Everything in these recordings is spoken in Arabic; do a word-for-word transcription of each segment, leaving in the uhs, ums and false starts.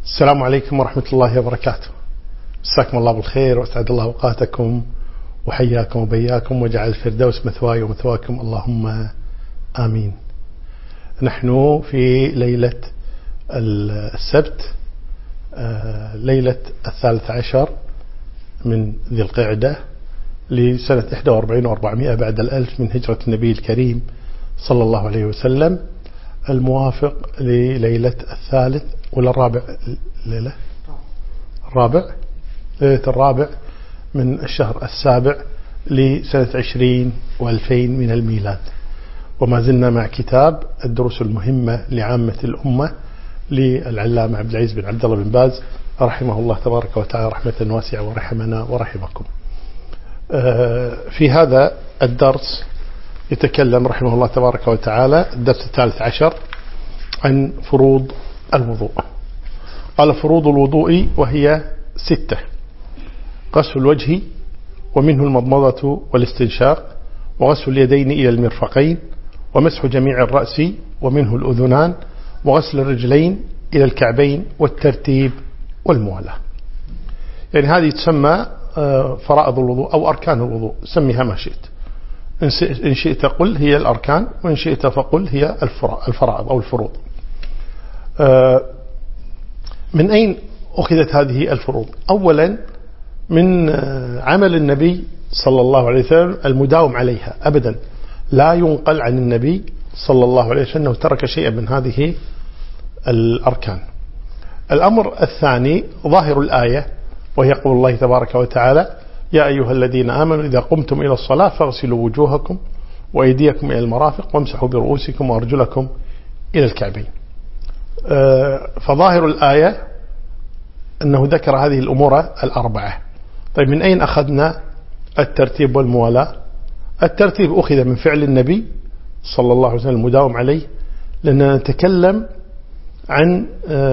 السلام عليكم ورحمة الله وبركاته. مساكم الله بالخير وأسعد الله أوقاتكم وحياكم وبياكم وجعل الفردوس مثواي ومثواكم اللهم آمين. نحن في ليلة السبت ليلة الثالث عشر من ذي القعدة لسنة إحدى وأربعين وأربعمائة بعد الألف من هجرة النبي الكريم صلى الله عليه وسلم، الموافق لليلة الثالث ولا الرابع ليلة الرابع ليلة الرابع من الشهر السابع لسنة عشرين وألفين من الميلاد. وما زلنا مع كتاب الدروس المهمة لعامة الأمة للعلامة عبد العزيز بن عبد الله بن باز رحمه الله تبارك وتعالى رحمة واسعة ورحمنا ورحمكم. في هذا الدرس يتكلم رحمه الله تبارك وتعالى الدرس الثالث عشر عن فروض الوضوء. قال: فروض الوضوء وهي ستة: غسل الوجه ومنه المضمضة والاستنشاق، وغسل اليدين إلى المرفقين، ومسح جميع الرأس ومنه الأذنان، وغسل الرجلين إلى الكعبين، والترتيب والموالاة. يعني هذه تسمى فرائض الوضوء أو أركان الوضوء، سميها ما شئت. إن شئت قل هي الأركان، وإن شئت فقل هي الفرائض أو الفروض. من أين أخذت هذه الفروض؟ أولا من عمل النبي صلى الله عليه وسلم المداوم عليها أبدا، لا ينقل عن النبي صلى الله عليه وسلم أنه ترك شيئا من هذه الأركان. الأمر الثاني ظاهر الآية، وهي قول الله تبارك وتعالى: يا أيها الذين آمنوا إذا قمتم إلى الصلاة فاغسلوا وجوهكم وأيديكم إلى المرافق وامسحوا برؤوسكم وأرجلكم إلى الكعبين. فظاهر الآية أنه ذكر هذه الأمور الأربعة. طيب من أين أخذنا الترتيب والموالاة؟ الترتيب أخذ من فعل النبي صلى الله عليه وسلم المداوم عليه، لأننا نتكلم عن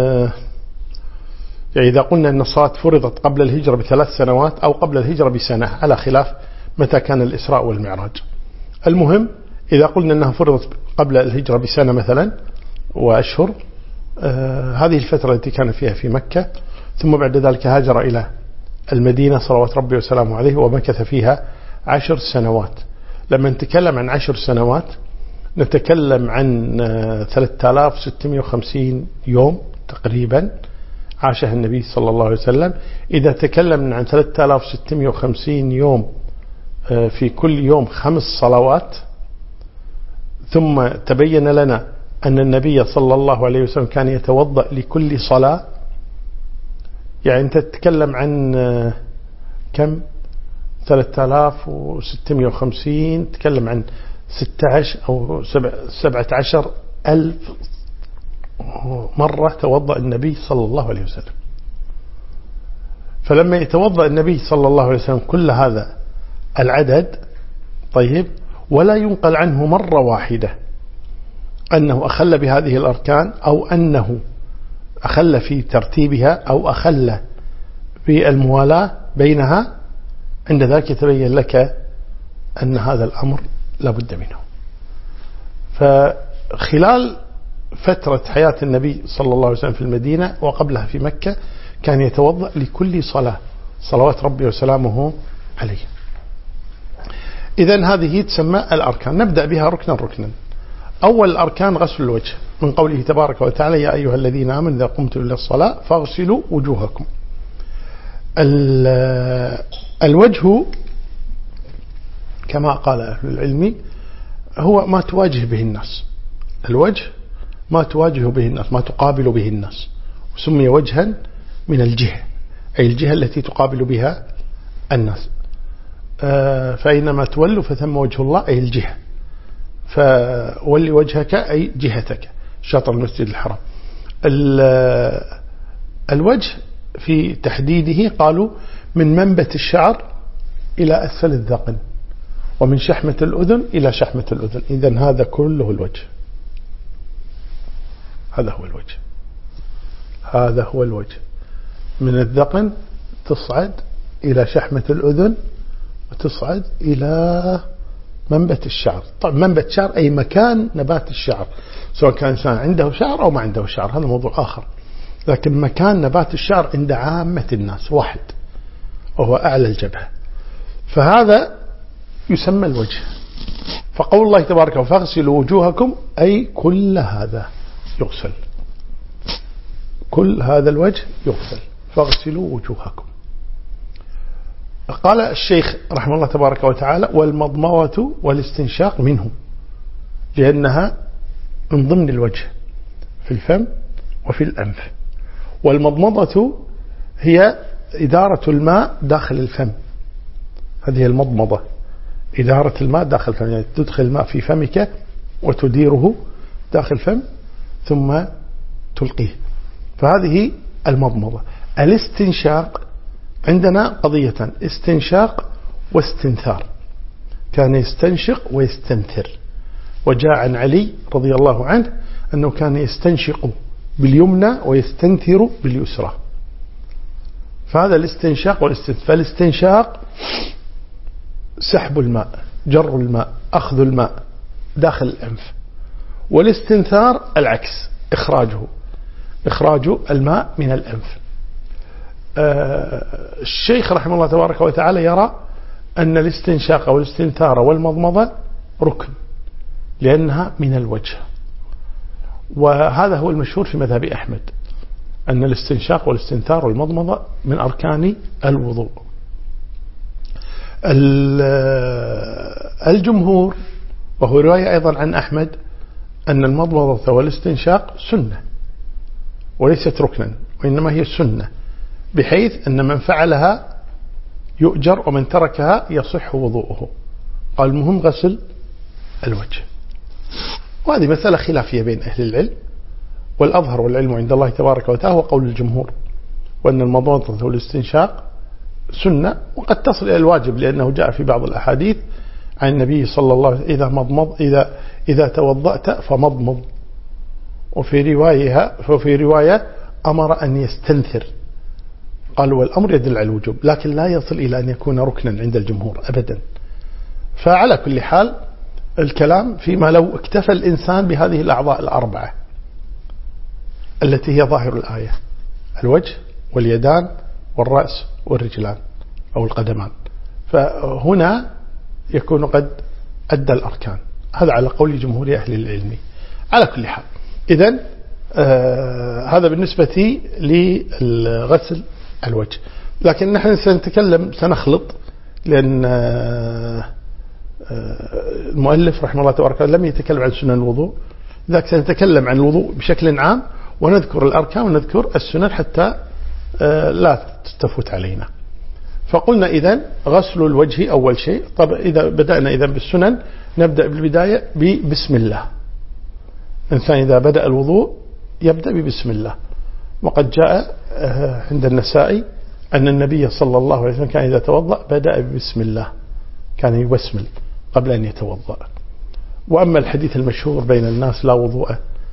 يعني إذا قلنا أن الصلاة فرضت قبل الهجرة بثلاث سنوات أو قبل الهجرة بسنة، على خلاف متى كان الإسراء والمعراج. المهم إذا قلنا أنها فرضت قبل الهجرة بسنة مثلا وأشهر، آه هذه الفترة التي كان فيها في مكة، ثم بعد ذلك هاجر إلى المدينة صلوات ربي وسلامه عليه ومكث فيها عشر سنوات. لما نتكلم عن عشر سنوات نتكلم عن آه ثلاثة آلاف وستمائة وخمسين يوم تقريبا عاشها النبي صلى الله عليه وسلم. إذا تكلمنا عن ثلاثة آلاف وستمائة وخمسين يوم آه في كل يوم خمس صلوات، ثم تبين لنا أن النبي صلى الله عليه وسلم كان يتوضأ لكل صلاة، يعني أنت تتكلم عن كم؟ ثلاثة آلاف وستمائة وخمسين، تتكلم عن ستة عشر أو سبعة عشر ألف مرة توضأ النبي صلى الله عليه وسلم. فلما يتوضأ النبي صلى الله عليه وسلم كل هذا العدد، طيب، ولا ينقل عنه مرة واحدة أنه أخل بهذه الأركان أو أنه أخل في ترتيبها أو أخل بالموالاة بينها، عند ذلك يتبين لك أن هذا الأمر لا بد منه. فخلال فترة حياة النبي صلى الله عليه وسلم في المدينة وقبلها في مكة كان يتوضأ لكل صلاة صلوات ربي وسلامه عليه. إذن هذه تسمى الأركان. نبدأ بها ركنا ركنا. أول الأركان غسل الوجه، من قوله تبارك وتعالى: يا أيها الذين آمنوا إذا قمتم إلى الصلاة فاغسلوا وجوهكم. الوجه كما قال أهل العلم هو ما تواجه به الناس. الوجه ما تواجه به الناس، ما تقابل به الناس، وسمي وجها من الجهة، أي الجهة التي تقابل بها الناس. فإنما تولوا فثم وجه الله، أي الجهة، فولي وجهك أي جهتك شطر المسجد الحرام. الوجه في تحديده قالوا من منبت الشعر إلى أسفل الذقن، ومن شحمة الأذن إلى شحمة الأذن. إذن هذا كله الوجه، هذا هو الوجه، هذا هو الوجه، من الذقن تصعد إلى شحمة الأذن وتصعد إلى منبت الشعر. طيب منبت الشعر أي مكان نبات الشعر، سواء كان إنسان عنده شعر أو ما عنده شعر، هذا موضوع آخر. لكن مكان نبات الشعر عند عامة الناس واحد، وهو أعلى الجبهة، فهذا يسمى الوجه. فقول الله تبارك فاغسلوا وجوهكم أي كل هذا يغسل، كل هذا الوجه يغسل، فاغسلوا وجوهكم. قال الشيخ رحمه الله تبارك وتعالى والمضمضة والاستنشاق منه، لأنها من ضمن الوجه في الفم وفي الأنف. والمضمضة هي إدارة الماء داخل الفم، هذه المضمضة، إدارة الماء داخل الفم، يعني تدخل الماء في فمك وتديره داخل الفم ثم تلقيه، فهذه المضمضة. الاستنشاق عندنا قضية استنشاق واستنثار، كان يستنشق ويستنثر، وجاء عن علي رضي الله عنه أنه كان يستنشق باليمنى ويستنثر باليسرى، فهذا الاستنشاق والاستنثار. فالاستنشاق سحب الماء، جر الماء، أخذ الماء داخل الأنف، والاستنثار العكس، إخراجه، إخراج الماء من الأنف. آه الشيخ رحمه الله تبارك وتعالى يرى أن الاستنشاق والاستنثار والمضمضة ركن، لأنها من الوجه، وهذا هو المشهور في مذهب أحمد، أن الاستنشاق والاستنثار والمضمضة من أركان الوضوء. الجمهور، وهو رواية أيضا عن أحمد، أن المضمضة والاستنشاق سنة وليست ركنا، وإنما هي سنة، بحيث أن من فعلها يؤجر ومن تركها يصح وضوءه. قال المهم غسل الوجه. وهذه مسألة خلافية بين أهل العلم، والأظهر والعلم عند الله تبارك وتعالى هو قول الجمهور، وأن المضمضة والاستنشاق سنة، وقد تصل إلى الواجب، لأنه جاء في بعض الأحاديث عن النبي صلى الله عليه وسلم إذا مضمض إذا إذا توضأت فمضمض، وفي رواية وفي رواية أمر أن يستنثر. قالوا والأمر يدل على الوجوب، لكن لا يصل إلى أن يكون ركنا عند الجمهور أبدا. فعلى كل حال الكلام فيما لو اكتفى الإنسان بهذه الأعضاء الأربعة التي هي ظاهر الآية، الوجه واليدان والرأس والرجلان أو القدمان، فهنا يكون قد أدى الأركان. هذا على قول جمهور أهل العلم. على كل حال إذن آه هذا بالنسبة لغسل الوجه، لكن نحن سنتكلم سنخلط، لأن آه المؤلف رحمه الله تبارك لم يتكلم عن سنن الوضوء، لذلك سنتكلم عن الوضوء بشكل عام، ونذكر الأركان ونذكر السنن حتى لا تستفوت علينا. فقلنا إذن غسل الوجه أول شيء. طب إذا بدأنا إذن بالسنن نبدأ بالبداية ببسم الله. الإنسان إذا بدأ الوضوء يبدأ ببسم الله، وقد جاء عند النسائي أن النبي صلى الله عليه وسلم كان إذا توضأ بدأ ببسم الله، كان يبسمل قبل أن يتوضأ. وأما الحديث المشهور بين الناس لا وضوء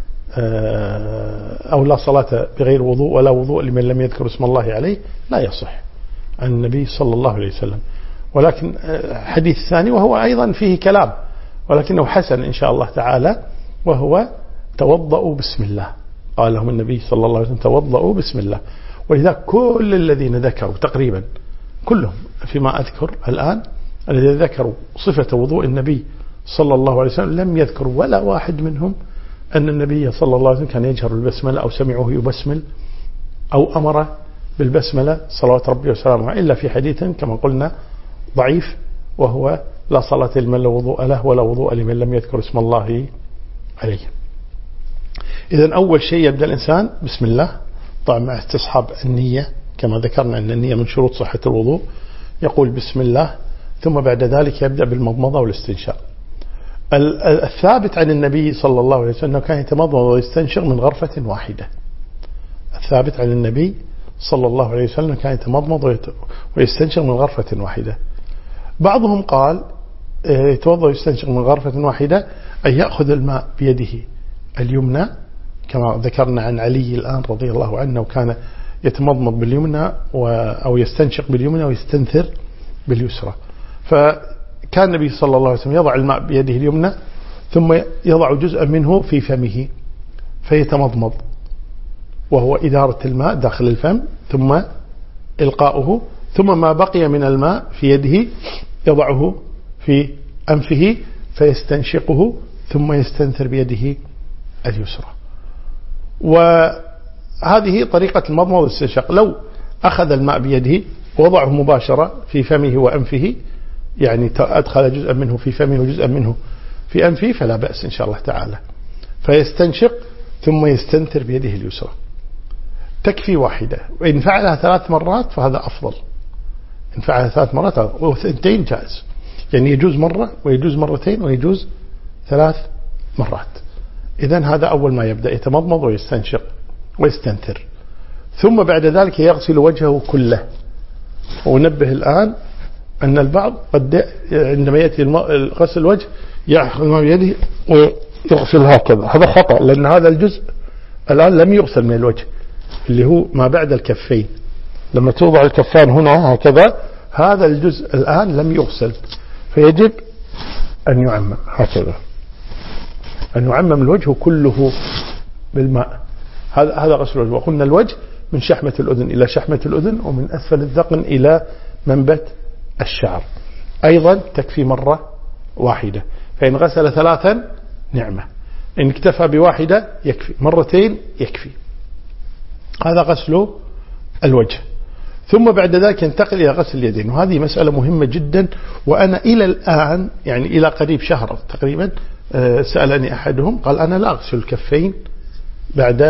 أو لا صلاة بغير وضوء ولا وضوء لمن لم يذكر اسم الله عليه، لا يصح عن النبي صلى الله عليه وسلم. ولكن حديث ثاني وهو أيضا فيه كلام، ولكنه حسن إن شاء الله تعالى، وهو توضأوا بسم الله. قال لهم النبي صلى الله عليه وسلم توضأوا بسم الله. ولذا كل الذين ذكروا تقريبا كلهم فيما أذكر الآن الذين ذكروا صفة وضوء النبي صلى الله عليه وسلم لم يذكروا ولا واحد منهم أن النبي صلى الله عليه وسلم كان يجهر بالبسملة أو سمعوه يبسمل أو أمر بالبسملة صلوات ربي وسلامه، إلا في حديث كما قلنا ضعيف، وهو لا صلاة لمن لا وضوء له ولا وضوء لمن لم يذكر اسم الله عليه. إذن أول شيء يبدأ الإنسان بسم الله، طبعا مع استصحاب النية كما ذكرنا أن النية من شروط صحة الوضوء، يقول بسم الله، ثم بعد ذلك يبدأ بالمضمضة والاستنشاق. الثابت عن النبي صلى الله عليه وسلم أنه كان يتمضمض ويستنشق من غرفة واحدة. الثابت عن النبي صلى الله عليه وسلم كان يتمضمض ويستنشق من غرفة واحدة. بعضهم قال يتوضأ ويستنشق من غرفة واحدة أن يأخذ الماء بيده اليمنى كما ذكرنا عن علي الآن رضي الله عنه، وكان يتمضمض باليمنى أو يستنشق باليمنى ويستنثر باليسرى. فكان النبي صلى الله عليه وسلم يضع الماء بيده اليمنى ثم يضع جزءا منه في فمه فيتمضمض وهو إدارة الماء داخل الفم ثم إلقاؤه، ثم ما بقي من الماء في يده يضعه في أنفه فيستنشقه ثم يستنثر بيده اليسرى. وهذه طريقة المضمضة والاستنشاق. لو أخذ الماء بيده ووضعه مباشرة في فمه وأنفه، يعني أدخل جزءا منه في فمه وجزءا منه في أنفه، فلا بأس إن شاء الله تعالى. فيستنشق ثم يستنثر بيده اليسرى، تكفي واحدة. وإن فعلها ثلاث مرات فهذا أفضل، إن فعلها ثلاث مرات وثنتين جائز، يعني يجوز مرة ويجوز مرتين ويجوز ثلاث مرات. إذن هذا أول ما يبدأ، يتمضمض ويستنشق ويستنثر، ثم بعد ذلك يغسل وجهه كله. ونبه الآن أن البعض قد عندما يأتي غسل الوجه يأخذ ما بيده ويغسل هكذا، هذا خطأ، لأن هذا الجزء الآن لم يغسل من الوجه اللي هو ما بعد الكفين. لما توضع الكفان هنا هكذا، هذا الجزء الآن لم يغسل، فيجب أن يعمم هكذا، أن يعمم الوجه كله بالماء. هذا هذا غسل الوجه. وقلنا الوجه من شحمة الأذن إلى شحمة الأذن، ومن أسفل الذقن إلى منبت الشعر. أيضا تكفي مرة واحدة، فإن غسل ثلاثا نعمة، إن اكتفى بواحدة يكفي، مرتين يكفي. هذا غسل الوجه. ثم بعد ذلك ينتقل إلى غسل اليدين، وهذه مسألة مهمة جدا. وأنا إلى الآن يعني إلى قريب شهر تقريبا سألني أحدهم قال أنا لا أغسل الكفين بعد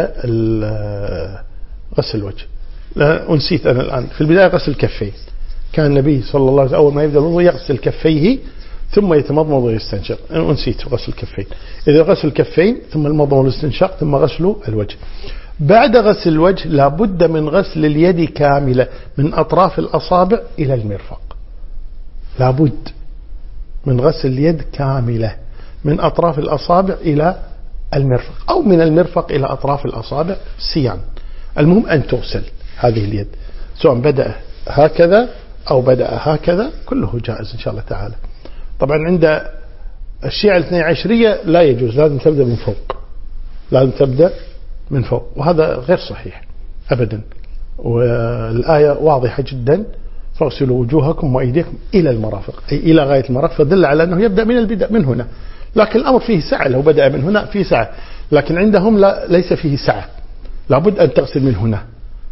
غسل الوجه. لا أنسيت أنا الآن في البداية غسل الكفين، كان النبي صلى الله عليه وسلم أول ما يبدأ الوضوء يغسل كفيه ثم يتمضمض ويستنشق. أنا أنسيت غسل الكفين. إذا غسل الكفين ثم المضمض والاستنشاق ثم غسل الوجه. بعد غسل الوجه لابد من غسل اليد كاملة من أطراف الأصابع إلى المرفق، لابد من غسل اليد كاملة من أطراف الأصابع إلى المرفق، أو من المرفق إلى أطراف الأصابع سيان. المهم أن تغسل هذه اليد، سواء بدأ هكذا أو بدأ هكذا، كله جائز إن شاء الله تعالى. طبعا عند الشيعة الاثني عشرية لا يجوز، لازم تبدأ من فوق، لازم تبدأ من فوق، وهذا غير صحيح أبدا. والآية واضحة جدا: فاغسلوا وجوهكم وأيديكم إلى المرافق، أي إلى غاية المرافق، فدل على أنه يبدأ من البدء من هنا. لكن الأمر فيه سعة، لو بدأ من هنا فيه سعة، لكن عندهم لا، ليس فيه سعة، لابد أن تغسل من هنا.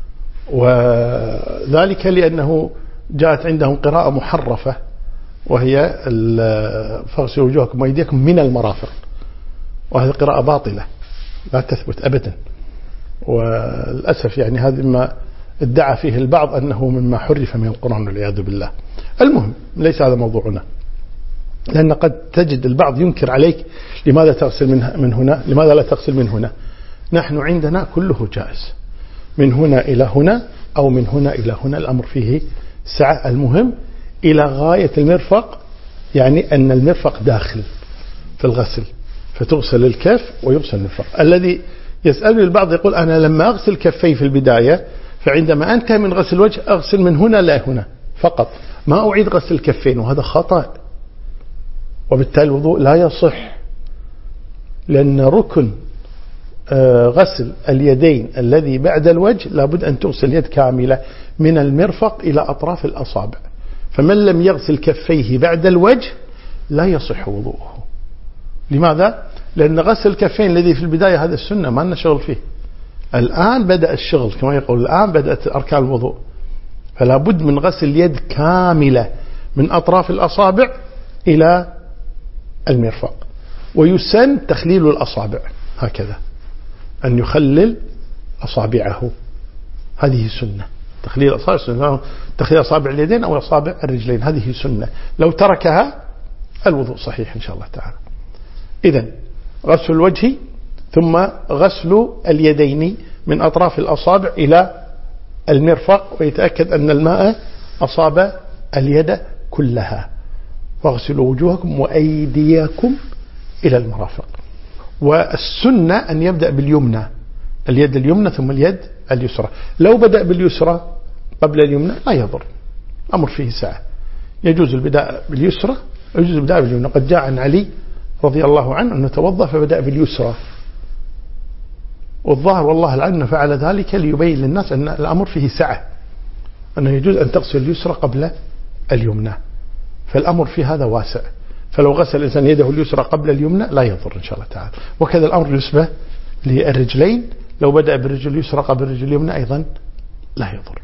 وذلك لأنه جاءت عندهم قراءة محرفة، وهي فاغسلوا وجوهكم وأيديكم من المرافق، وهذه قراءة باطلة لا تثبت أبدا. والأسف يعني هذا ما ادعى فيه البعض أنه مما حرف من القرآن والعياذ بالله. المهم ليس هذا موضوعنا، لأن قد تجد البعض ينكر عليك: لماذا تغسل من من هنا؟ لماذا لا تغسل من هنا؟ نحن عندنا كله جائز، من هنا إلى هنا أو من هنا إلى هنا، الأمر فيه سعة. المهم إلى غاية المرفق، يعني أن المرفق داخل في الغسل، فتغسل الكف ويغسل المرفق. الذي يسألني البعض يقول: أنا لما أغسل كفي في البداية، فعندما أنتهي من غسل الوجه أغسل من هنا لا هنا فقط، ما أعيد غسل الكفين، وهذا خطأ، وبالتالي الوضوء لا يصح. لأن ركن غسل اليدين الذي بعد الوجه لابد أن تغسل اليد كاملة من المرفق إلى أطراف الأصابع، فمن لم يغسل كفيه بعد الوجه لا يصح وضوءه. لماذا؟ لأن غسل الكفين الذي في البداية هذا السنة، ما لنا شغل فيه. الآن بدأ الشغل، كما يقول الآن بدأت أركان الوضوء، فلا بد من غسل اليد كاملة من أطراف الأصابع إلى المرفق. ويسن تخليل الأصابع هكذا، أن يخلل أصابعه، هذه سنة. تخليل الأصابع سنة، تخليل أصابع اليدين أو أصابع الرجلين هذه سنة، لو تركها الوضوء صحيح إن شاء الله تعالى. إذن غسل الوجه ثم غسل اليدين من أطراف الأصابع إلى المرفق، ويتأكد أن الماء أصاب اليد كلها. واغسلوا وجوهكم وأيديكم إلى المرافق. والسنة أن يبدأ باليمنى، اليد اليمنى ثم اليد اليسرى. لو بدأ باليسرى قبل اليمنى لا يضر، أمر فيه سعة، يجوز البداء باليسرى ويجوز البداء باليمنى. قد جاء عن علي رضي الله عنه أنه توضأ فبدأ باليسرى والظاهر والله العلم فعل ذلك ليبين للناس أن الأمر فيه سعة، أنه يجوز أن تغسل اليسرى قبل اليمنى، فالأمر في هذا واسع. فلو غسل الإنسان يده اليسرى قبل اليمنى لا يضر إن شاء الله تعالى. وكذا الأمر بالنسبة للرجلين، لو بدأ بالرجل اليسرى قبل الرجل اليمنى أيضا لا يضر.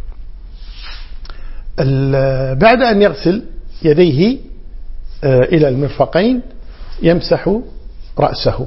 بعد أن يغسل يديه إلى المرفقين يمسح رأسه،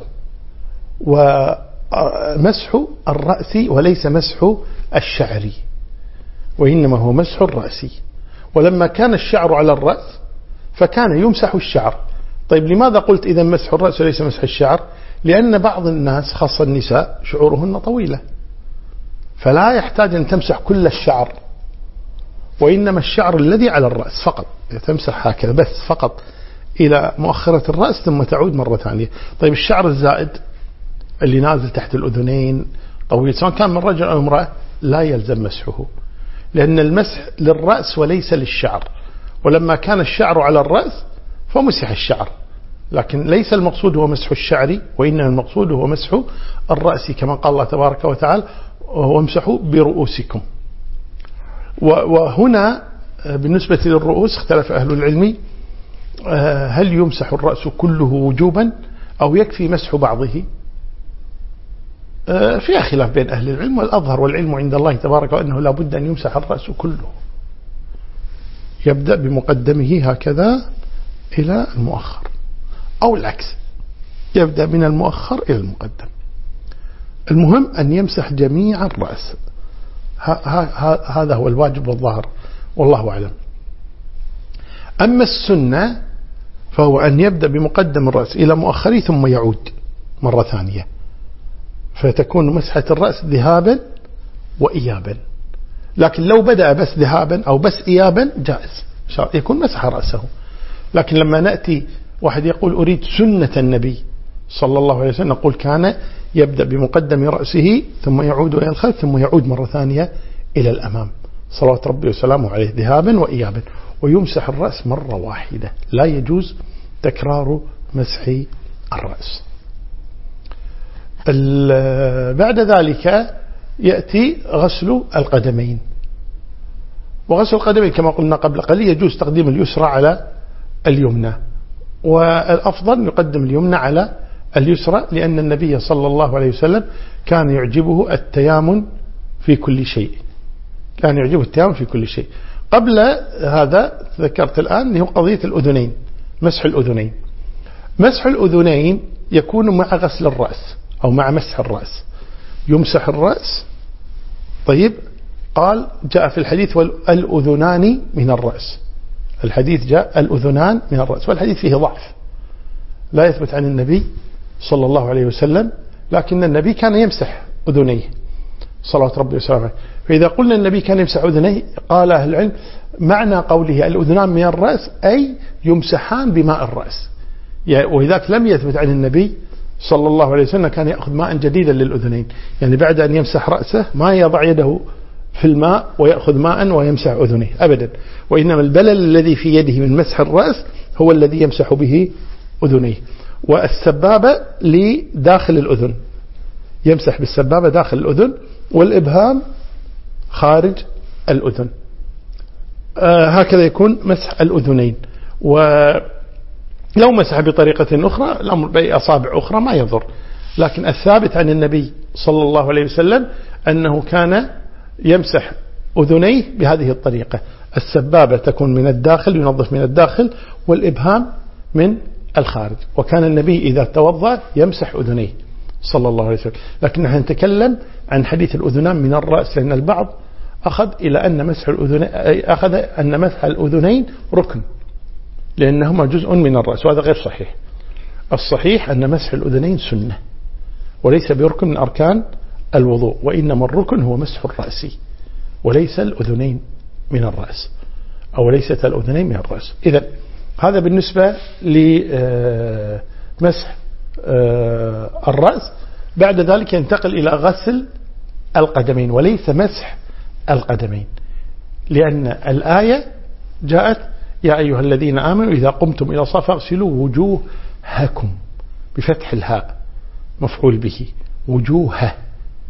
ومسح الرأس وليس مسح الشعر، وإنما هو مسح الرأس. ولما كان الشعر على الرأس فكان يمسح الشعر. طيب لماذا قلت إذا مسح الرأس وليس مسح الشعر؟ لأن بعض الناس خاصة النساء شعورهن طويلة، فلا يحتاج أن تمسح كل الشعر، وإنما الشعر الذي على الرأس فقط تمسح هكذا بس فقط إلى مؤخرة الرأس ثم تعود مرة ثانية. طيب الشعر الزائد اللي نازل تحت الأذنين طويل سواء كان من رجل أو امرأة لا يلزم مسحه، لأن المسح للرأس وليس للشعر. ولما كان الشعر على الرأس فمسح الشعر، لكن ليس المقصود هو مسح الشعر، وإنما المقصود هو مسح الرأس، كما قال الله تبارك وتعالى وامسحوا برؤوسكم. وهنا بالنسبة للرؤوس اختلف أهل العلم، هل يمسح الرأس كله وجوبا أو يكفي مسح بعضه؟ فيها خلاف بين أهل العلم، والأظهر والعلم عند الله تبارك وأنه لا بد أن يمسح الرأس كله، يبدأ بمقدمه هكذا إلى المؤخر، أو العكس يبدأ من المؤخر إلى المقدم. المهم أن يمسح جميع الرأس، هذا هو الواجب والظاهر والله أعلم. أما السنة فهو أن يبدأ بمقدم الرأس إلى مؤخره ثم يعود مرة ثانية، فتكون مسحة الرأس ذهابا وإيابا. لكن لو بدأ بس ذهابا أو بس إيابا جائز يكون مسح رأسه. لكن لما نأتي واحد يقول أريد سنة النبي صلى الله عليه وسلم، نقول كان يبدأ بمقدم رأسه ثم يعود إلى الخلف ثم يعود مرة ثانية إلى الأمام صلوات ربي وسلامه عليه ذهابا وإيابا، ويمسح الرأس مرة واحدة، لا يجوز تكرار مسح الرأس. بعد ذلك يأتي غسل القدمين. وغسل القدمين كما قلنا قبل قليل يجوز تقديم اليسرى على اليمنى، والأفضل يقدم اليمنى على اليسرى، لأن النبي صلى الله عليه وسلم كان يعجبه التيامن في كل شيء، كان يعجبه التيامن في كل شيء. قبل هذا ذكرت الآن اللي هو قضية الأذنين، مسح الأذنين. مسح الأذنين يكون مع غسل الرأس أو مع مسح الرأس. يمسح الرأس. طيب قال جاء في الحديث والأذنان من الرأس، الحديث جاء الأذنان من الرأس، والحديث فيه ضعف لا يثبت عن النبي صلى الله عليه وسلم، لكن النبي كان يمسح أذنيه صلوات ربي وسلامه. فإذا قلنا النبي كان يمسح أذنيه قال أهل العلم معنى قوله الأذنان من الرأس أي يمسحان بماء الرأس، وإذاك لم يثبت عن النبي صلى الله عليه وسلم كان يأخذ ماء جديدا للأذنين، يعني بعد أن يمسح رأسه ما يضع يده في الماء ويأخذ ماء ويمسح أذنيه أبدا، وإنما البلل الذي في يده من مسح الرأس هو الذي يمسح به أذنيه. والسبابة لداخل الأذن، يمسح بالسبابة داخل الأذن، والإبهام خارج الأذن. آه هكذا يكون مسح الأذنين. ولو مسح بطريقة أخرى الأمر بأصابع أخرى ما يضر، لكن الثابت عن النبي صلى الله عليه وسلم أنه كان يمسح أذنيه بهذه الطريقة، السبابة تكون من الداخل ينظف من الداخل، والإبهام من الخارج. وكان النبي إذا توضأ يمسح أذنيه صلى الله عليه وسلم. لكن نحن نتكلم عن حديث الأذنان من الرأس، لأن البعض أخذ إلى أن مسح الأذنين أخذ أن مسح الأذنين ركن لأنهما جزء من الرأس، وهذا غير صحيح. الصحيح أن مسح الأذنين سنة وليس بركن من أركان الوضوء، وإنما الركن هو مسح الرأس وليس الأذنين من الرأس، أو ليست الأذنين من الرأس. إذن هذا بالنسبة لمسح الرأس. بعد ذلك ينتقل إلى غسل القدمين وليس مسح القدمين، لأن الآية جاءت يا أيها الذين آمنوا إذا قمتم إلى الصلاة فاغسلوا وجوهكم بفتح الهاء مفعول به، وجوه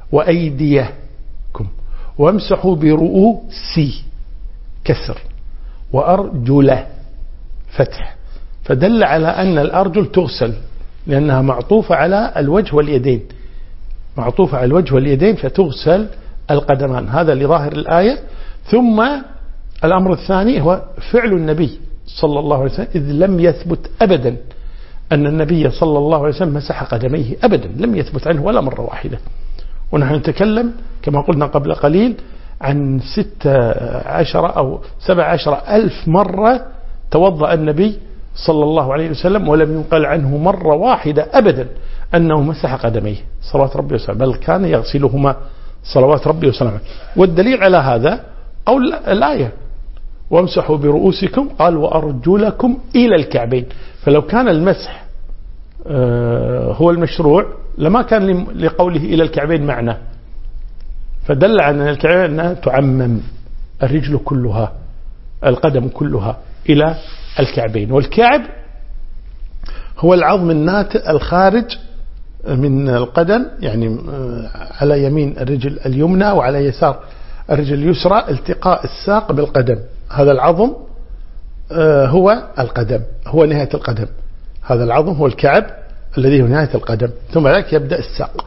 وأيديكم وامسحوا برؤوسي كسر وأرجله فتح. فدل على أن الأرجل تغسل لأنها معطوفة على الوجه واليدين، معطوفة على الوجه واليدين فتغسل القدمان. هذا لظاهر الآية. ثم الأمر الثاني هو فعل النبي صلى الله عليه وسلم، إذ لم يثبت أبدا أن النبي صلى الله عليه وسلم مسح قدميه أبدا، لم يثبت عنه ولا مرة واحدة. ونحن نتكلم كما قلنا قبل قليل عن ستة عشر أو سبع عشر ألف مرة توضأ النبي صلى الله عليه وسلم ولم ينقل عنه مرة واحدة أبدا أنه مسح قدميه صلوات ربي وسلامه، بل كان يغسلهما صلوات ربي وسلامه. والدليل على هذا قول الآية وامسحوا برؤوسكم قال وأرجلكم إلى الكعبين. فلو كان المسح هو المشروع لما كان لقوله إلى الكعبين معنى، فدل على أن الكعبين أنها تعمم الرجل كلها القدم كلها إلى الكعبين. والكعب هو العظم الناتئ الخارج من القدم، يعني على يمين الرجل اليمنى وعلى يسار الرجل اليسرى، التقاء الساق بالقدم. هذا العظم هو القدم، هو نهاية القدم. هذا العظم هو الكعب الذي هو نهاية القدم، ثم ذلك يبدأ الساق،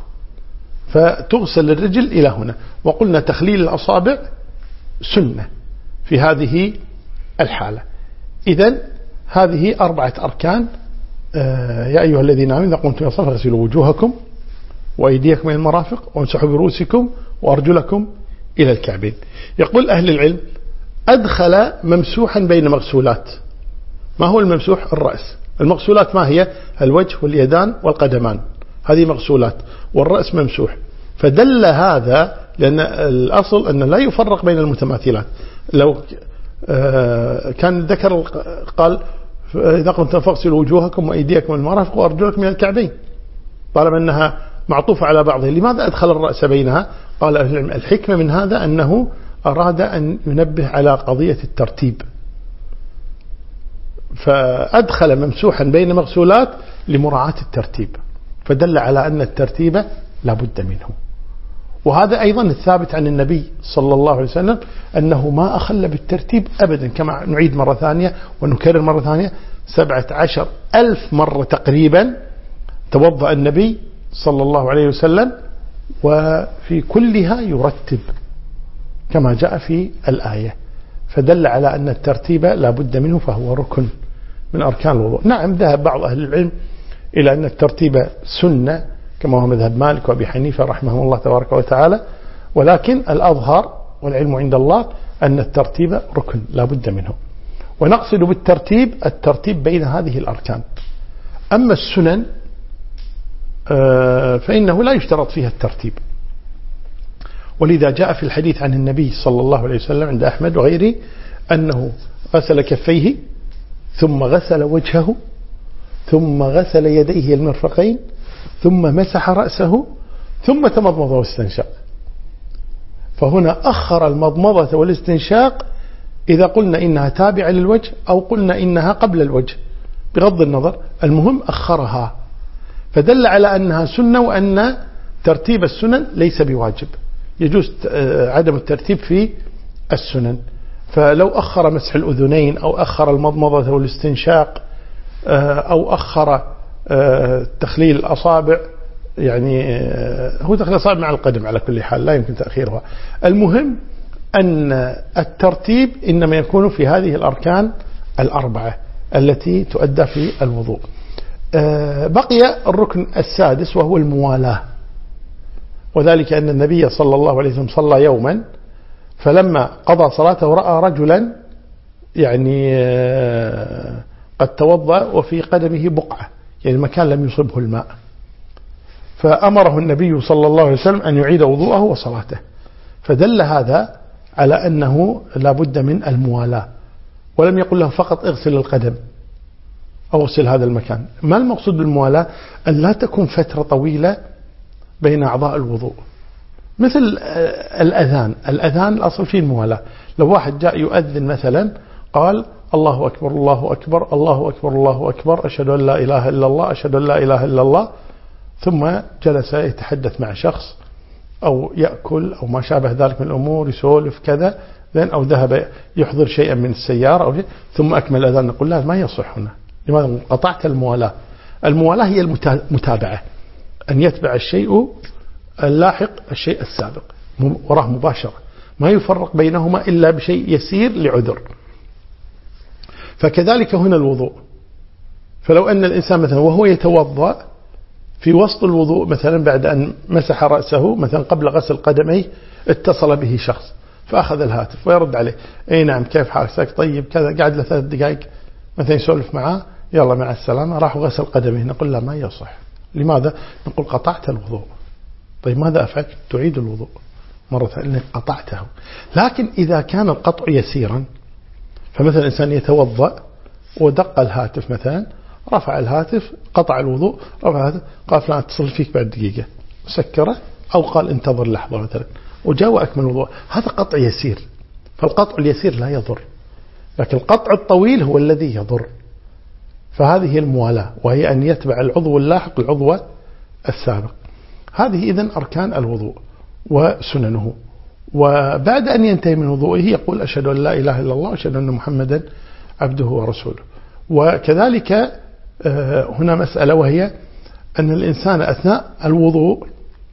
فتغسل الرجل إلى هنا. وقلنا تخليل الأصابع سنة في هذه الحالة. إذن هذه أربعة أركان. يا أيها الذين آمنوا إذا قمتم إلى الصلاة فاغسلوا وجوهكم وأيديكم إلى المرافق وامسحوا برؤوسكم وأرجلكم إلى الكعبين. يقول أهل العلم أدخل ممسوحا بين مغسولات. ما هو الممسوح؟ الرأس. المغسولات ما هي؟ الوجه واليدان والقدمان، هذه مغسولات، والرأس ممسوح. فدل هذا لأن الأصل أن لا يفرق بين المتماثلات. لو كان الذكر قال إذا قمتم فاغسلوا وجوهكم وأيديكم المرافق وأرجلكم من الكعبين، طالما أنها معطوفة على بعضها، لماذا أدخل الرأس بينها؟ قال الحكمة من هذا أنه أراد أن ينبه على قضية الترتيب، فأدخل ممسوحا بين مغسولات لمراعاة الترتيب، فدل على أن الترتيب لا بد منه. وهذا أيضا الثابت عن النبي صلى الله عليه وسلم أنه ما أخل بالترتيب أبدا، كما نعيد مرة ثانية ونكرر مرة ثانية، سبعة عشر ألف مرة تقريبا توضأ النبي صلى الله عليه وسلم وفي كلها يرتب كما جاء في الآية، فدل على أن الترتيب لا بد منه، فهو ركن من أركان الوضوء. نعم، ذهب بعض أهل العلم إلى أن الترتيب سنة كما هو مذهب مالك وأبي حنيفة رحمه الله تبارك وتعالى، ولكن الأظهر والعلم عند الله أن الترتيب ركن لا بد منه. ونقصد بالترتيب الترتيب بين هذه الأركان. أما السنن فإنه لا يشترط فيها الترتيب، ولذا جاء في الحديث عن النبي صلى الله عليه وسلم عند أحمد وغيره أنه غسل كفيه ثم غسل وجهه ثم غسل يديه المرفقين ثم مسح رأسه ثم تمضمض واستنشق. فهنا أخر المضمضة والاستنشاق إذا قلنا إنها تابعة للوجه أو قلنا إنها قبل الوجه، بغض النظر، المهم أخرها، فدل على أنها سنة وأن ترتيب السنن ليس بواجب، يجوز عدم الترتيب في السنن. فلو أخر مسح الأذنين أو أخر المضمضة والاستنشاق أو أخر تخليل الأصابع، يعني هو تخليل الأصابع مع القدم على كل حال لا يمكن تأخيرها، المهم أن الترتيب إنما يكون في هذه الأركان الأربعة التي تؤدى في الوضوء. بقي الركن السادس وهو الموالاة، وذلك أن النبي صلى الله عليه وسلم صلى يوما فلما قضى صلاته رأى رجلا يعني قد توضأ وفي قدمه بقعة، يعني المكان لم يصبه الماء، فأمره النبي صلى الله عليه وسلم أن يعيد وضوءه وصلاته. فدل هذا على أنه لا بد من الموالاة، ولم يقل له فقط اغسل القدم أو اغسل هذا المكان. ما المقصود بالموالاة؟ أن لا تكون فترة طويلة بين أعضاء الوضوء، مثل الأذان. الأذان الأصل فيه الموالاة. لو واحد جاء يؤذن مثلا قال الله أكبر الله أكبر الله أكبر الله أكبر أشهد أن لا إله إلا الله أشهد أن لا إله إلا الله، ثم جلس يتحدث مع شخص أو يأكل أو ما شابه ذلك من الأمور، يسولف كذا لأن أو ذهب يحضر شيئا من السيارة أو شيء ثم أكمل الأذان، نقول لا ما يصح هنا. لماذا؟ قطعت الموالاة. الموالاة هي المتابعة، أن يتبع الشيء اللاحق الشيء السابق وراه مباشرة، ما يفرق بينهما إلا بشيء يسير لعذر. فكذلك هنا الوضوء، فلو أن الإنسان مثلا وهو يتوضأ في وسط الوضوء مثلا بعد أن مسح رأسه مثلا قبل غسل قدميه اتصل به شخص فأخذ الهاتف ويرد عليه، أي نعم كيف حالك طيب كذا، قاعد له ثلاث دقائق مثلا يسولف معاه، يلا مع السلامة، راح غسل قدمه، نقول لا ما يصح. لماذا؟ نقول قطعت الوضوء. طيب ماذا أفعل؟ تعيد الوضوء مرة ثانية، قطعته. لكن إذا كان القطع يسيرا، فمثلا الإنسان يتوضأ ودق الهاتف مثلا، رفع الهاتف قطع الوضوء، رفع الهاتف قال فلان اتصل فيك بعد دقيقة، سكره أو قال انتظر لحظة مثلا وجاء وأكمل الوضوء، هذا قطع يسير. فالقطع اليسير لا يضر، لكن القطع الطويل هو الذي يضر. فهذه الموالاة، وهي أن يتبع العضو اللاحق العضو السابق. هذه إذن أركان الوضوء وسننه. وبعد أن ينتهي من وضوئه يقول أشهد أن لا إله إلا الله وأشهد أن محمدا عبده ورسوله. وكذلك هنا مسألة، وهي أن الإنسان أثناء الوضوء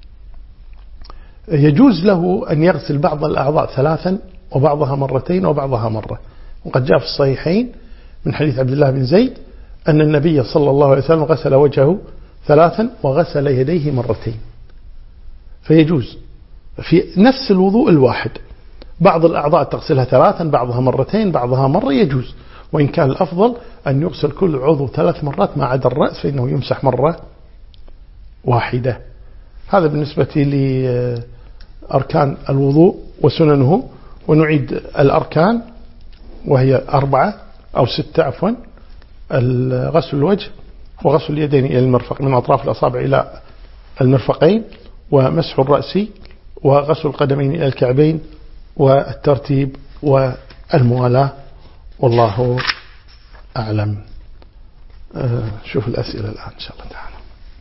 يجوز له أن يغسل بعض الأعضاء ثلاثا وبعضها مرتين وبعضها مرة. وقد جاء في الصحيحين من حديث عبد الله بن زيد أن النبي صلى الله عليه وسلم غسل وجهه ثلاثا وغسل يديه مرتين. فيجوز في نفس الوضوء الواحد بعض الأعضاء تغسلها ثلاثا، بعضها مرتين، بعضها مرة، يجوز. وإن كان الأفضل أن يغسل كل عضو ثلاث مرات ما عدا الرأس، فإنه يمسح مرة واحدة. هذا بالنسبة لأركان الوضوء وسننه. ونعيد الأركان وهي أربعة أو ستة عفوا: غسل الوجه، وغسل اليدين إلى المرفق من أطراف الأصابع إلى المرفقين، ومسح الرأس، وغسل القدمين إلى الكعبين، والترتيب والموالاة. والله أعلم. أه شوف الأسئلة الآن إن شاء الله تعالى.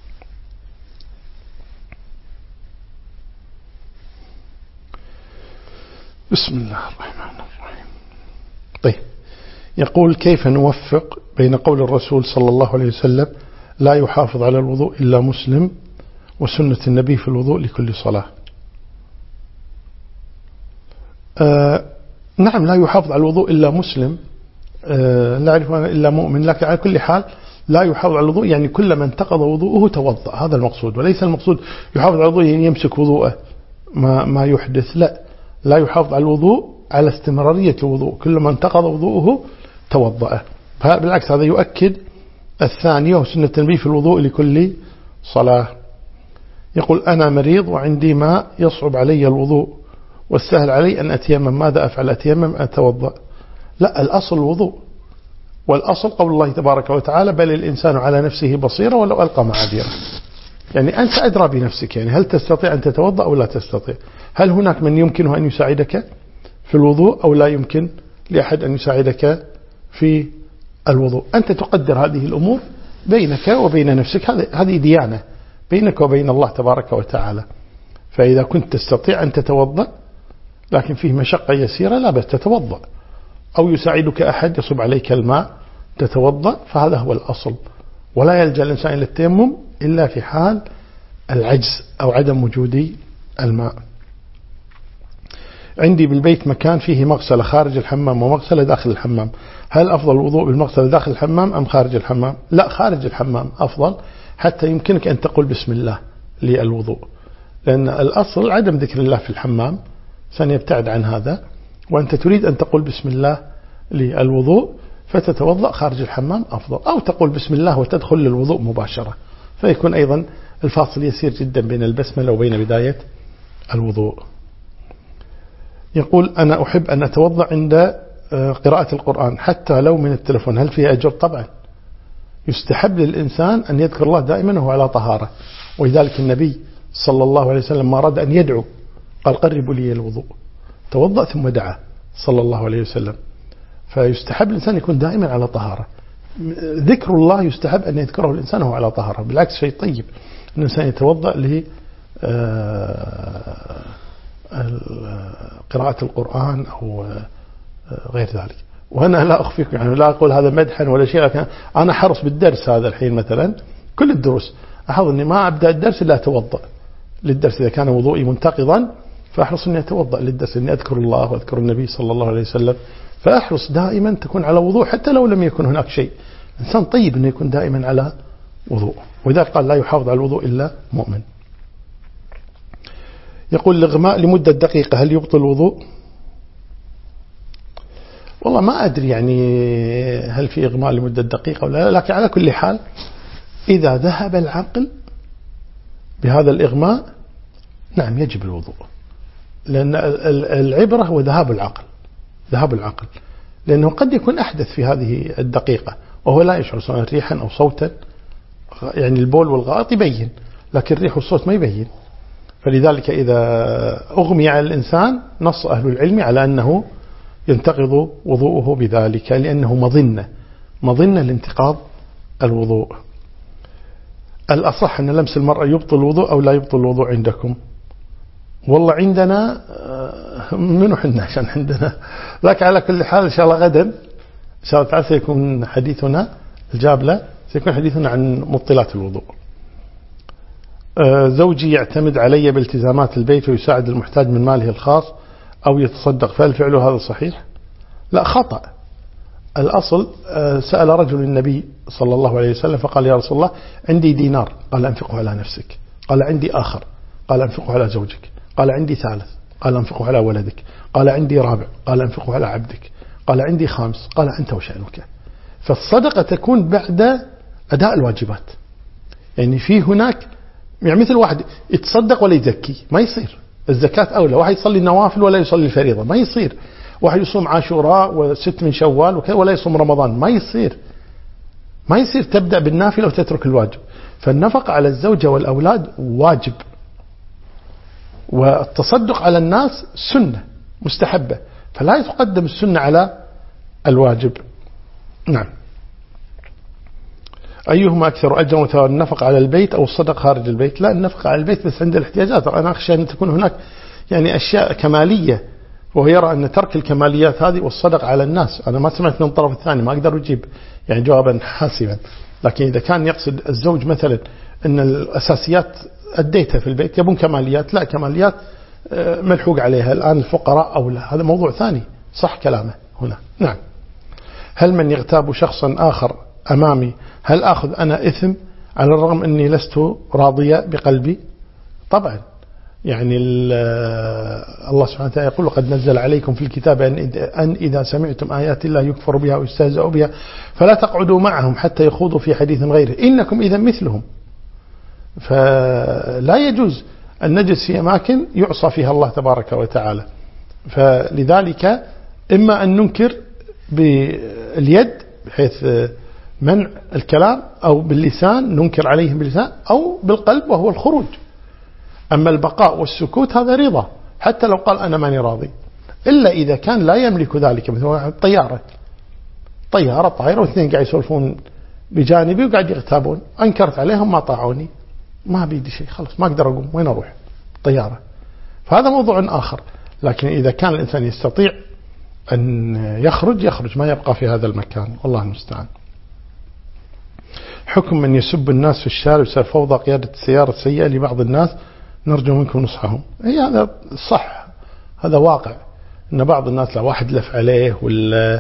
بسم الله الرحمن الرحيم. طيب، يقول: كيف نوفق بين قول الرسول صلى الله عليه وسلم لا يحافظ على الوضوء إلا مسلم، وسنة النبي في الوضوء لكل صلاة؟ آه نعم، لا يحافظ على الوضوء إلا مسلم، آه لا يعرف إلا مؤمن، لكن على كل حال لا يحافظ على الوضوء يعني كل من انتقض وضوءه توضأ، هذا المقصود. وليس المقصود يحافظ على الوضوء يعني يمسك وضوءه ما, ما يحدث، لا لا يحافظ على الوضوء على استمرارية الوضوء، كل من انتقض وضوءه توضأ. بالعكس هذا يؤكد الثانية وسنة النبي في الوضوء لكل صلاة. يقول: أنا مريض وعندي ماء يصعب علي الوضوء والسهل علي أن أتيمم، ماذا أفعل؟ أتيمم أتوضأ؟ لا، الأصل الوضوء، والأصل قول الله تبارك وتعالى: بل الإنسان على نفسه بصيرة ولو ألقى معاذيره. يعني أنت أدرى بنفسك، يعني هل تستطيع أن تتوضأ أو لا تستطيع؟ هل هناك من يمكنه أن يساعدك في الوضوء أو لا يمكن لأحد أن يساعدك في الوضوء؟ أنت تقدر هذه الأمور بينك وبين نفسك، هذه ديانة بينك وبين الله تبارك وتعالى. فإذا كنت تستطيع أن تتوضأ لكن فيه مشقة يسيرة لا بس تتوضأ، أو يساعدك أحد يصب عليك الماء تتوضأ، فهذا هو الأصل. ولا يلجأ الإنسان إلى التيمم إلا في حال العجز أو عدم وجود الماء. عندي بالبيت مكان فيه مغسلة خارج الحمام ومغسلة داخل الحمام، هل أفضل الوضوء بالمغسلة داخل الحمام أم خارج الحمام؟ لا، خارج الحمام أفضل، حتى يمكنك أن تقول بسم الله للوضوء، لأن الأصل عدم ذكر الله في الحمام، سنبتعد عن هذا، وأنت تريد أن تقول بسم الله للوضوء فتتوضأ خارج الحمام أفضل، أو تقول بسم الله وتدخل للوضوء مباشرة، فيكون أيضا الفاصل يسير جدا بين البسملة وبين بداية الوضوء. يقول: أنا أحب أن أتوضأ عند قراءة القرآن حتى لو من التلفون، هل فيها أجر؟ طبعا يستحب للإنسان أن يذكر الله دائما وهو على طهارة، ولذلك النبي صلى الله عليه وسلم ما أراد أن يدعو قال: قربوا لي الوضوء، توضأ ثم دعا صلى الله عليه وسلم. فيستحب الإنسان يكون دائما على طهارة. ذكر الله يستحب أن يذكره الإنسان وهو على طهارة، بالعكس شيء طيب أن الإنسان يتوضأ قراءة القرآن أو غير ذلك. وأنا لا أخفيكم يعني لا أقول هذا مدحا ولا شيء، لكن أنا حرص بالدرس هذا الحين مثلا كل الدروس أحاول أني ما أبدأ الدرس إلا أتوضأ للدرس. إذا كان وضوئي منتقضا فأحرص أني أتوضأ للدرس، أني أذكر الله وأذكر النبي صلى الله عليه وسلم. فأحرص دائما تكون على وضوء حتى لو لم يكن هناك شيء. إنسان طيب أنه يكون دائما على وضوء، وإذا قال لا يحافظ على الوضوء إلا مؤمن. يقول الإغماء لمدة دقيقة هل يبطل الوضوء؟ والله ما أدري يعني هل في إغماء لمدة دقيقة ولا لا، لكن على كل حال إذا ذهب العقل بهذا الإغماء نعم يجب الوضوء، لأن العبرة هو ذهاب العقل، ذهاب العقل لأنه قد يكون أحدث في هذه الدقيقة وهو لا يشعر سواء ريحا أو صوتا. يعني البول والغائط يبين لكن الريح والصوت ما يبين. فلذلك إذا أغمي على الإنسان نص أهل العلم على أنه ينتقض وضوءه بذلك، لأنه مظنة مظنة لانتقاض الوضوء. الأصح أن لمس المرأة يبطل الوضوء أو لا يبطل الوضوء عندكم؟ والله عندنا منو حنا عشان عندنا، لكن على كل حال إن شاء الله غدا إن شاء الله تعالى سيكون حديثنا الجابلة سيكون حديثنا عن مبطلات الوضوء. زوجي يعتمد علي بالتزامات البيت ويساعد المحتاج من ماله الخاص أو يتصدق، فهل فعله هذا صحيح؟ لا، خطأ. الأصل سأل رجل النبي صلى الله عليه وسلم فقال يا رسول الله عندي دينار، قال أنفقه على نفسك. قال عندي آخر، قال أنفقه على زوجك. قال عندي ثالث، قال أنفقه على ولدك. قال عندي رابع، قال أنفقه على عبدك. قال عندي خامس، قال أنت وشأنك. فالصدقة تكون بعد أداء الواجبات. يعني في هناك يعني مثل واحد يتصدق ولا يزكي، ما يصير. الزكاة أولى. واحد يصلي النوافل ولا يصلي الفريضة، ما يصير. واحد يصوم عاشوراء وست من شوال ولا يصوم رمضان، ما يصير. ما يصير تبدأ بالنافلة وتترك الواجب. فالنفقة على الزوجة والأولاد واجب، والتصدق على الناس سنة مستحبة، فلا يتقدم السنة على الواجب. نعم. أيهما أكثر أجرا وثوابا، النفقة على البيت أو الصدقة خارج البيت؟ لا، النفقة على البيت بس عند الاحتياجات. أنا أخشى أن تكون هناك يعني أشياء كمالية، وهو يرى أن ترك الكماليات هذه والصدقة على الناس. أنا ما سمعت من الطرف الثاني، ما أقدر أجيب يعني جوابا حاسما. لكن إذا كان يقصد الزوج مثلا أن الأساسيات أديتها في البيت يبون كماليات، لا، كماليات ملحوق عليها الآن الفقراء أو لا، هذا موضوع ثاني. صح كلامه هنا. نعم. هل من يغتاب شخصا آخر أمامي هل أخذ أنا إثم على الرغم أني لست راضية بقلبي؟ طبعا. يعني الله سبحانه وتعالى يقول قد نزل عليكم في الكتاب أن إذا سمعتم آيات الله يكفر بها ويستهزأ بها فلا تقعدوا معهم حتى يخوضوا في حديث غيره إنكم إذا مثلهم. فلا يجوز أن نجلس في أماكن يعصى فيها الله تبارك وتعالى. فلذلك إما أن ننكر باليد بحيث منع الكلام، أو باللسان ننكر عليهم باللسان، أو بالقلب وهو الخروج. أما البقاء والسكوت هذا رضا، حتى لو قال أنا ماني راضي، إلا إذا كان لا يملك ذلك. مثل طيارة طيارة طائرة واثنين قاعد يسولفون بجانبي وقاعد يغتابون، أنكرت عليهم ما طاعوني، ما بيدي شيء، خلاص ما أقدر أقوم، وين أروح؟ طيارة. فهذا موضوع آخر. لكن إذا كان الإنسان يستطيع أن يخرج يخرج، ما يبقى في هذا المكان، والله المستعان. حكم من يسب الناس في الشارع ويصير فوضى قيادة السيارة سيئة لبعض الناس، نرجو منكم نصحهم. هي هذا صح، هذا واقع، أن بعض الناس لا واحد لف عليه ولا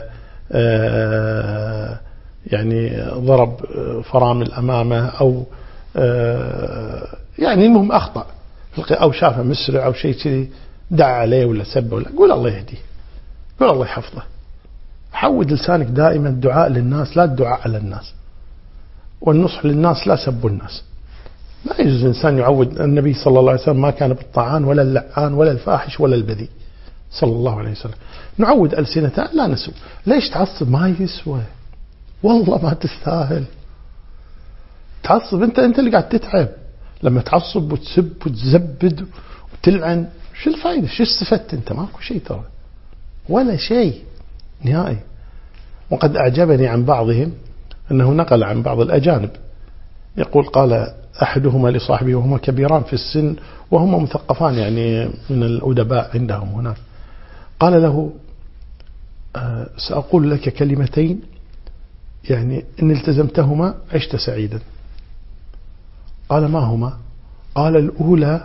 آه يعني ضرب فرامل أمامه أو آه يعني المهم أخطأ أو شافه مسرع أو شيء كذي دعا عليه ولا سب ولا، قول الله يهديه، قول الله يحفظه. حود لسانك دائما الدعاء للناس، لا الدعاء على الناس، والنصح للناس لا سب الناس. ما يجوز الإنسان يعود. النبي صلى الله عليه وسلم ما كان بالطعان ولا اللعان ولا الفاحش ولا البذيء صلى الله عليه وسلم. نعود ألسنتنا لا نسب. ليش تعصب؟ ما يسوى، والله ما تستاهل تعصب. انت انت اللي قاعد تتعب لما تعصب وتسب وتزبد وتلعن. شو الفائدة؟ شو استفدت انت؟ ماكو شيء ترى، ولا شيء نهائي. وقد أعجبني عن بعضهم أنه نقل عن بعض الأجانب يقول قال أحدهما لصاحبه وهما كبيران في السن وهما مثقفان يعني من الأدباء عندهم هناك، قال له سأقول لك كلمتين يعني إن التزمتهما عشت سعيدا. قال ما هما؟ قال الأولى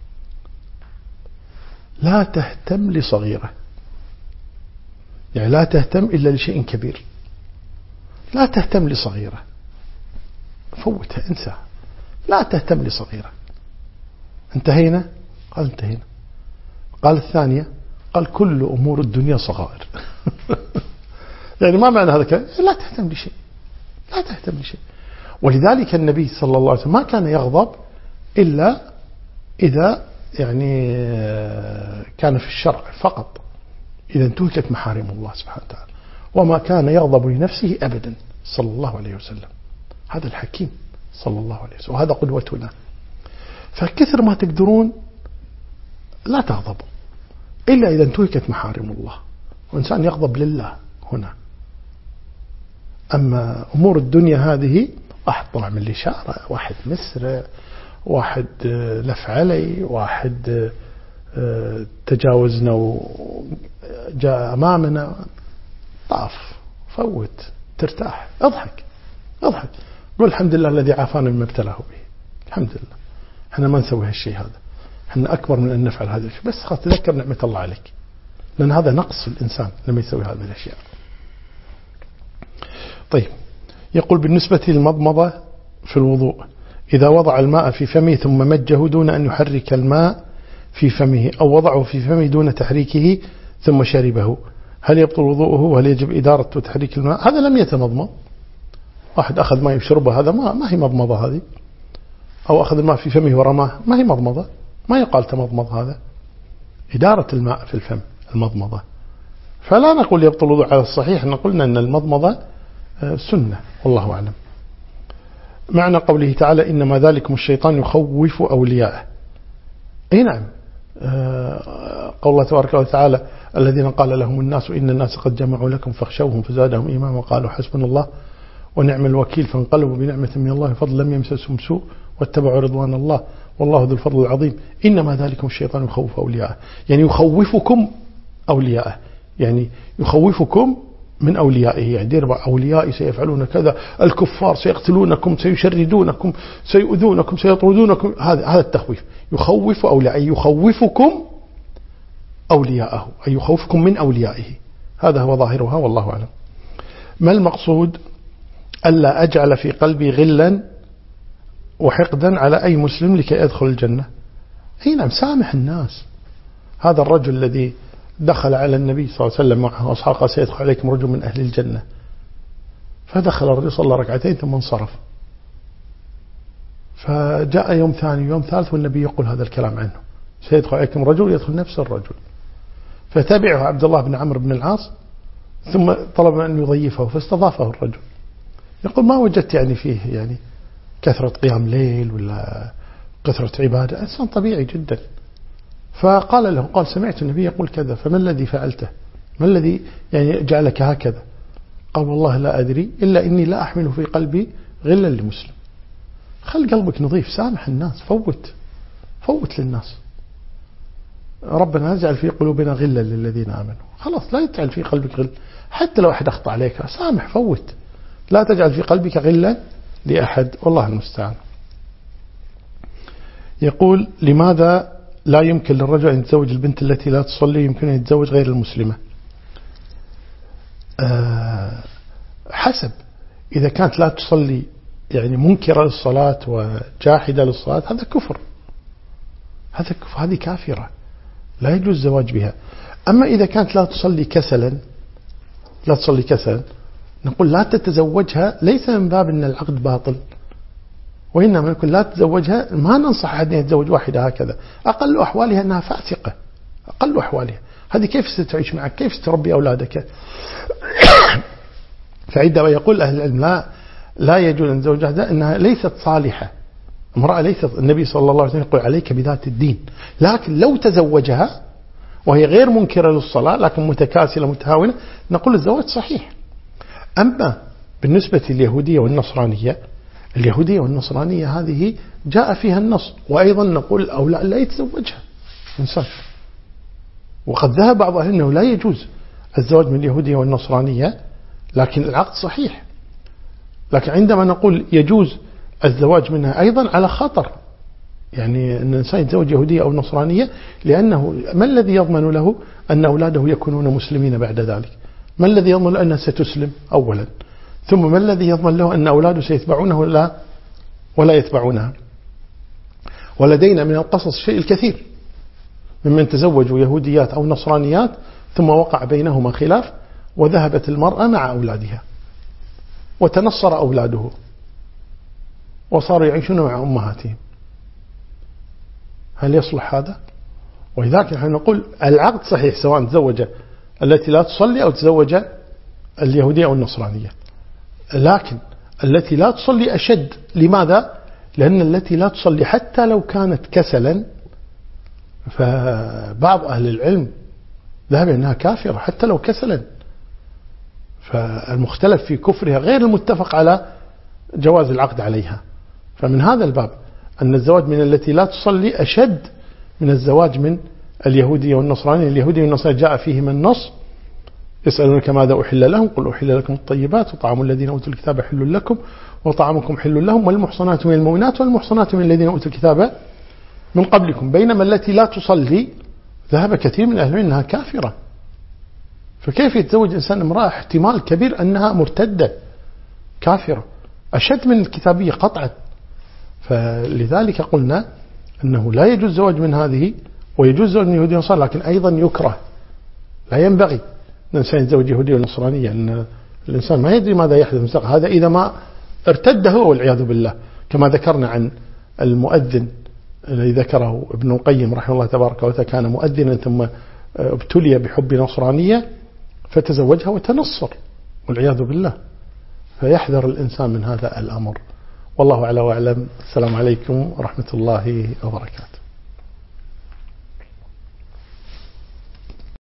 لا تهتم لصغيرة، يعني لا تهتم إلا لشيء كبير، لا تهتم لصغيرة فوتها انسى، لا تهتم لصغيرة. انتهينا؟ قال انتهينا. قال الثانية، قال كل أمور الدنيا صغائر. يعني ما معنى هذا الكلام؟ لا تهتم لشيء، لا تهتم لشيء. ولذلك النبي صلى الله عليه وسلم ما كان يغضب إلا إذا يعني كان في الشرع فقط، إذا انتهكت محارم الله سبحانه وتعالى، وما كان يغضب لنفسه أبدا صلى الله عليه وسلم. هذا الحكيم صلى الله عليه وسلم، وهذا قدوتنا. فكثر ما تقدرون لا تغضبوا إلا إذا انتهكت محارم الله، وإنسان يغضب لله هنا. أما أمور الدنيا هذه، واحد طلع من الإشارة، واحد مسرع، واحد لف علي، واحد تجاوزنا وجاء أمامنا، طاف فوت، ترتاح، اضحك اضحك، قل الحمد لله الذي عافانا مما ابتلاه به. الحمد لله احنا ما نسوي هالشيء هذا، احنا أكبر من أن نفعل هذا الشيء، بس خلاص تذكر نعمة الله عليك، لأن هذا نقص في الإنسان لما يسوي هذه الأشياء. طيب، يقول بالنسبة للمضمضة في الوضوء، إذا وضع الماء في فمه ثم مجه دون أن يحرك الماء في فمه، أو وضعه في فمه دون تحريكه ثم شربه، هل يبطل وضوءه وهل يجب إدارة وتحريك الماء؟ هذا لم يتمضمض، واحد أخذ ماء يشربه، هذا ما, ما هي مضمضة هذه، أو أخذ الماء في فمه ورماه، ما هي مضمضة، ما يقال تمضمض، هذا إدارة الماء في الفم المضمضة. فلا نقول يبطل الوضوء على الصحيح، نقولنا أن المضمضة سنة والله أعلم. معنى قوله تعالى إنما ذلكم الشيطان يخوف أولياءه، أي نعم، قول الله تبارك وتعالى الذين قال لهم الناس إن الناس قد جمعوا لكم فاخشوهم فزادهم إيمانا وقالوا حسبنا الله ونعم الوكيل، فانقلبوا بنعمة من الله فضل لم يمسسهم سوء واتبعوا رضوان الله والله ذو الفضل العظيم. إنما ذلكم الشيطان يخوف أولياءه، يعني يخوفكم أولياءه، يعني يخوفكم من أوليائه، يعني دير أوليائي سيفعلون كذا، الكفار سيقتلونكم سيشردونكم سيؤذونكم سيطردونكم، هذا هذا التخويف. يخوف أوليائه، يخوفكم أولياءه، أي يخوفكم من أوليائه، هذا هو ظاهرها والله أعلم. ما المقصود؟ ألا أجعل في قلبي غلا وحقدا على أي مسلم لكي أدخل الجنة. أي نعم، سامح الناس. هذا الرجل الذي دخل على النبي صلى الله عليه وسلم معه أصحابه قال سيدخل عليكم رجل من أهل الجنة، فدخل الرجل صلى ركعتين ثم انصرف، فجاء يوم ثاني يوم ثالث والنبي يقول هذا الكلام عنه، سيدخل عليكم رجل يدخل نفس الرجل، فتبعه عبد الله بن عمرو بن العاص ثم طلب أن يضيفه فاستضافه الرجل، يقول ما وجدت يعني فيه يعني كثرة قيام ليل ولا كثرة عبادة، إنسان طبيعي جدا. فقال له، قال سمعت النبي يقول كذا، فما الذي فعلته؟ ما الذي يعني جعلك هكذا؟ قال والله لا أدري إلا إني لا أحمل في قلبي غلا لمسلم. خل قلبك نظيف، سامح الناس، فوت فوت للناس. ربنا يجعل في قلوبنا غلا للذين آمنوا، خلاص لا تجعل في قلبك غل، حتى لو أحد أخطأ عليك سامح فوت، لا تجعل في قلبك غلا لأحد، والله المستعان. يقول لماذا لا يمكن للرجل أن يتزوج البنت التي لا تصلي، يمكن أن يتزوج غير المسلمة؟ أه حسب، إذا كانت لا تصلي يعني منكرة للصلاة وجاحدة للصلاة هذا كفر، هذا كفر، هذه كافرة لا يجوز الزواج بها. أما إذا كانت لا تصلي كسلا، لا تصلي كسلا، نقول لا تتزوجها، ليس من باب أن العقد باطل، وإنما يقول لا تتزوجها، ما ننصح أحد أن يتزوج واحدة هكذا، أقل أحوالها أنها فاسقة، أقل أحوالها هذه كيف ستعيش معك، كيف ستربي أولادك؟ فعندما يقول أهل العلم لا لا يجوز أن تزوجها أنها ليست صالحة، امرأة ليست، النبي صلى الله عليه وسلم يقول عليك بذات الدين، لكن لو تزوجها وهي غير منكرة للصلاة لكن متكاسلة متهاونة نقول الزواج صحيح. أما بالنسبة لليهودية والنصرانية اليهودية والنصرانية هذه جاء فيها النص، وأيضا نقول أو لا, لا يتزوجها إنسان. وقد ذهب بعض أهل أنه لا يجوز الزواج من اليهودية والنصرانية، لكن العقد صحيح. لكن عندما نقول يجوز الزواج منها أيضا على خطر، يعني أن الإنسان يتزوج يهودية أو نصرانية، لأنه ما الذي يضمن له أن أولاده يكونون مسلمين بعد ذلك؟ ما الذي يضمن له أنها ستسلم أولا؟ ثم ما الذي يضمن له أن أولاده سيتبعونه ولا ولا يتبعونها؟ ولدينا من القصص شيء الكثير ممن تزوجوا يهوديات أو نصرانيات ثم وقع بينهما خلاف وذهبت المرأة مع أولادها وتنصر أولاده وصاروا يعيشون مع أمهاتهم. هل يصلح هذا؟ ولذلك نحن نقول العقد صحيح سواء تزوج التي لا تصلي أو تزوج اليهودية أو النصرانية، لكن التي لا تصلي أشد. لماذا؟ لأن التي لا تصلي حتى لو كانت كسلا، فبعض أهل العلم ذهب أنها كافرة حتى لو كسلا، فالمختلف في كفرها غير المتفق على جواز العقد عليها. فمن هذا الباب أن الزواج من التي لا تصلي أشد من الزواج من اليهودية والنصرانية. اليهودية والنصرانية جاء فيهما النص: يسألونك ماذا أحل لهم قل أحل لكم الطيبات وطعام الذين أوتوا الكتاب حل لكم وطعامكم حل لهم والمحصنات من المؤمنات والمحصنات من الذين أوتوا الكتاب من قبلكم. بينما التي لا تصلي ذهب كثير من أهل أنها كافرة. فكيف يتزوج إنسان امرأة احتمال كبير أنها مرتدة كافرة أشد من الكتابية قطعا؟ فلذلك قلنا أنه لا يجوز الزواج من هذه، ويجوز الزواج من يهودية ونصرانية، لكن أيضا يكره، لا ينبغي أن الإنسان يتزوج يهودية ونصرانية، أن الإنسان ما يدري ماذا يحدث مستقبل. هذا إذا ما ارتد هو والعياذ بالله، كما ذكرنا عن المؤذن الذي ذكره ابن القيم رحمه الله تبارك وتعالى، كان مؤذنا ثم ابتلي بحب نصرانية فتزوجها وتنصر والعياذ بالله. فيحذر الإنسان من هذا الأمر. والله أعلى وأعلم. السلام عليكم ورحمة الله وبركاته.